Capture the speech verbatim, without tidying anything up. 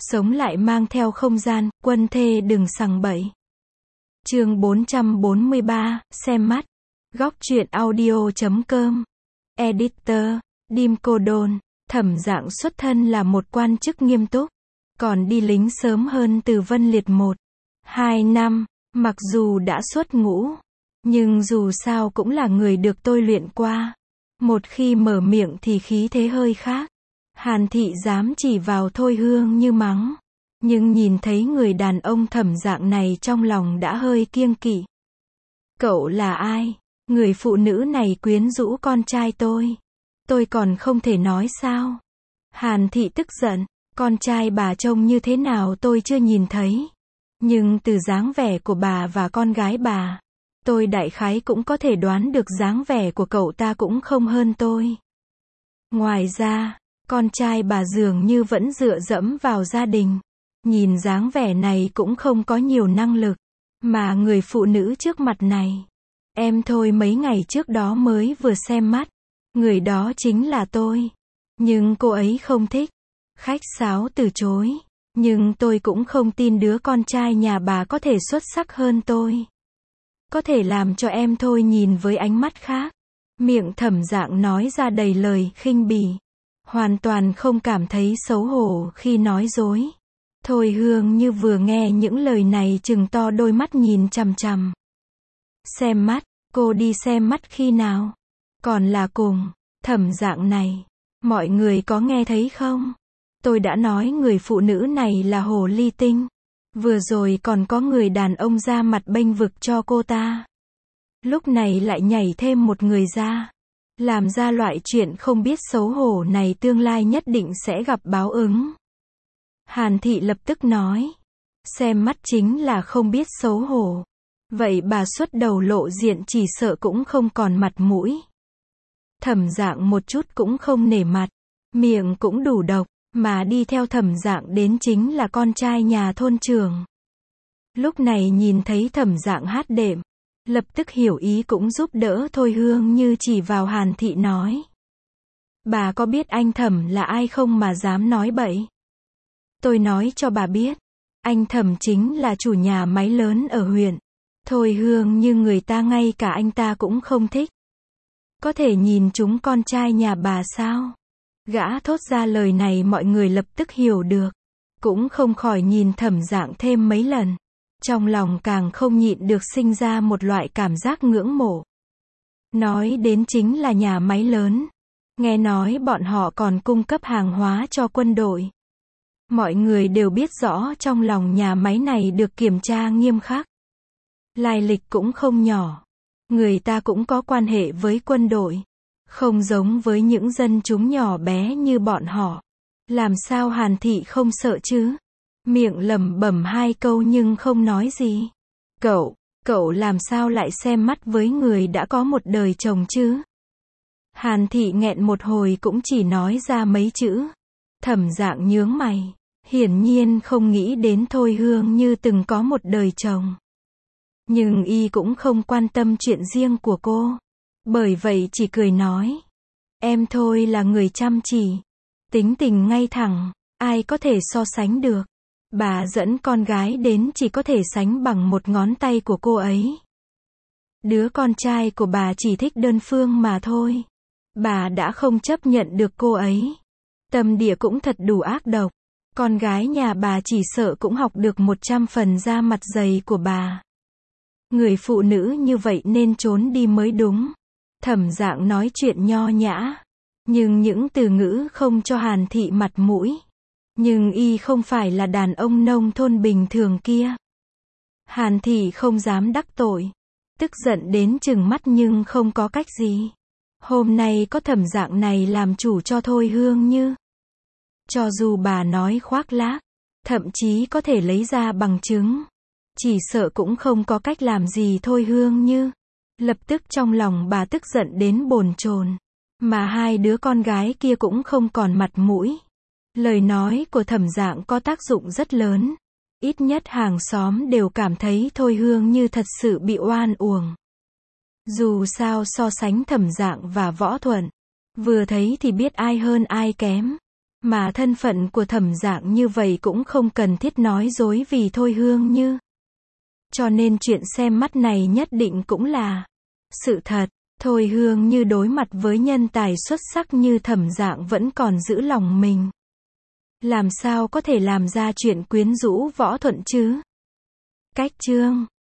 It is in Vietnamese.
Sống lại mang theo không gian, quân thê đừng sằng bậy. Chương bốn trăm bốn mươi ba, xem mắt. Góc truyện audio chấm com. Editor, Dim Cô Đôn. Thẩm Dạng xuất thân là một quan chức nghiêm túc, còn đi lính sớm hơn Từ Vân Liệt một, hai năm, mặc dù đã xuất ngũ, nhưng dù sao cũng là người được tôi luyện qua. Một khi mở miệng thì khí thế hơi khác. Hàn Thị dám chỉ vào Thôi Hương Như mắng, nhưng nhìn thấy người đàn ông Thẩm Dạng này trong lòng đã hơi kiêng kỵ. Cậu là ai? Người phụ nữ này quyến rũ con trai tôi. Tôi còn không thể nói sao? Hàn Thị tức giận, con trai bà trông như thế nào tôi chưa nhìn thấy. Nhưng từ dáng vẻ của bà và con gái bà, tôi đại khái cũng có thể đoán được dáng vẻ của cậu ta cũng không hơn tôi. Ngoài ra, con trai bà dường như vẫn dựa dẫm vào gia đình. Nhìn dáng vẻ này cũng không có nhiều năng lực. Mà người phụ nữ trước mặt này, em Thôi mấy ngày trước đó mới vừa xem mắt. Người đó chính là tôi. Nhưng cô ấy không thích. Khách sáo từ chối. Nhưng tôi cũng không tin đứa con trai nhà bà có thể xuất sắc hơn tôi. Có thể làm cho em Thôi nhìn với ánh mắt khác. Miệng Thẩm Dạng nói ra đầy lời khinh bỉ. Hoàn toàn không cảm thấy xấu hổ khi nói dối. Thôi Hương Như vừa nghe những lời này trừng to đôi mắt nhìn chằm chằm. Xem mắt, cô đi xem mắt khi nào? Còn là cùng Thẩm Dạng này, mọi người có nghe thấy không? Tôi đã nói người phụ nữ này là hồ ly tinh. Vừa rồi còn có người đàn ông ra mặt bênh vực cho cô ta. Lúc này lại nhảy thêm một người ra. Làm ra loại chuyện không biết xấu hổ này tương lai nhất định sẽ gặp báo ứng. Hàn Thị lập tức nói. Xem mắt chính là không biết xấu hổ. Vậy bà xuất đầu lộ diện chỉ sợ cũng không còn mặt mũi. Thẩm Dạng một chút cũng không nể mặt. Miệng cũng đủ độc. Mà đi theo Thẩm Dạng đến chính là con trai nhà thôn trưởng. Lúc này nhìn thấy Thẩm Dạng hát đệm, lập tức hiểu ý cũng giúp đỡ Thôi Hương Như chỉ vào Hàn Thị nói. Bà có biết anh Thẩm là ai không mà dám nói bậy? Tôi nói cho bà biết, anh Thẩm chính là chủ nhà máy lớn ở huyện. Thôi Hương Như người ta ngay cả anh ta cũng không thích. Có thể nhìn chúng con trai nhà bà sao? Gã thốt ra lời này mọi người lập tức hiểu được. Cũng không khỏi nhìn Thẩm Dạng thêm mấy lần. Trong lòng càng không nhịn được sinh ra một loại cảm giác ngưỡng mộ. Nói đến chính là nhà máy lớn. Nghe nói bọn họ còn cung cấp hàng hóa cho quân đội. Mọi người đều biết rõ trong lòng nhà máy này được kiểm tra nghiêm khắc. Lai lịch cũng không nhỏ. Người ta cũng có quan hệ với quân đội. Không giống với những dân chúng nhỏ bé như bọn họ. Làm sao Hàn Thị không sợ chứ? Miệng lẩm bẩm hai câu nhưng không nói gì. Cậu, cậu làm sao lại xem mắt với người đã có một đời chồng chứ? Hàn Thị nghẹn một hồi cũng chỉ nói ra mấy chữ. Thẩm Dạng nhướng mày. Hiển nhiên không nghĩ đến Thôi Hương Như từng có một đời chồng. Nhưng y cũng không quan tâm chuyện riêng của cô. Bởi vậy chỉ cười nói. Em Thôi là người chăm chỉ. Tính tình ngay thẳng. Ai có thể so sánh được. Bà dẫn con gái đến chỉ có thể sánh bằng một ngón tay của cô ấy. Đứa con trai của bà chỉ thích đơn phương mà thôi. Bà đã không chấp nhận được cô ấy. Tâm địa cũng thật đủ ác độc. Con gái nhà bà chỉ sợ cũng học được một trăm phần da mặt dày của bà. Người phụ nữ như vậy nên trốn đi mới đúng. Thẩm Dạng nói chuyện nho nhã. Nhưng những từ ngữ không cho Hàn Thị mặt mũi. Nhưng y không phải là đàn ông nông thôn bình thường kia. Hàn Thị không dám đắc tội. Tức giận đến trừng mắt nhưng không có cách gì. Hôm nay có Thẩm Dạng này làm chủ cho Thôi Hương Như. Cho dù bà nói khoác lác, thậm chí có thể lấy ra bằng chứng. Chỉ sợ cũng không có cách làm gì Thôi Hương Như. Lập tức trong lòng bà tức giận đến bồn chồn. Mà hai đứa con gái kia cũng không còn mặt mũi. Lời nói của Thẩm Dạng có tác dụng rất lớn. Ít nhất hàng xóm đều cảm thấy Thôi Hương Như thật sự bị oan uổng. Dù sao so sánh Thẩm Dạng và Võ Thuận, vừa thấy thì biết ai hơn ai kém. Mà thân phận của Thẩm Dạng như vậy cũng không cần thiết nói dối vì Thôi Hương Như. Cho nên chuyện xem mắt này nhất định cũng là sự thật. Thôi Hương Như đối mặt với nhân tài xuất sắc như Thẩm Dạng vẫn còn giữ lòng mình. Làm sao có thể làm ra chuyện quyến rũ Võ Thuận chứ? Cách chương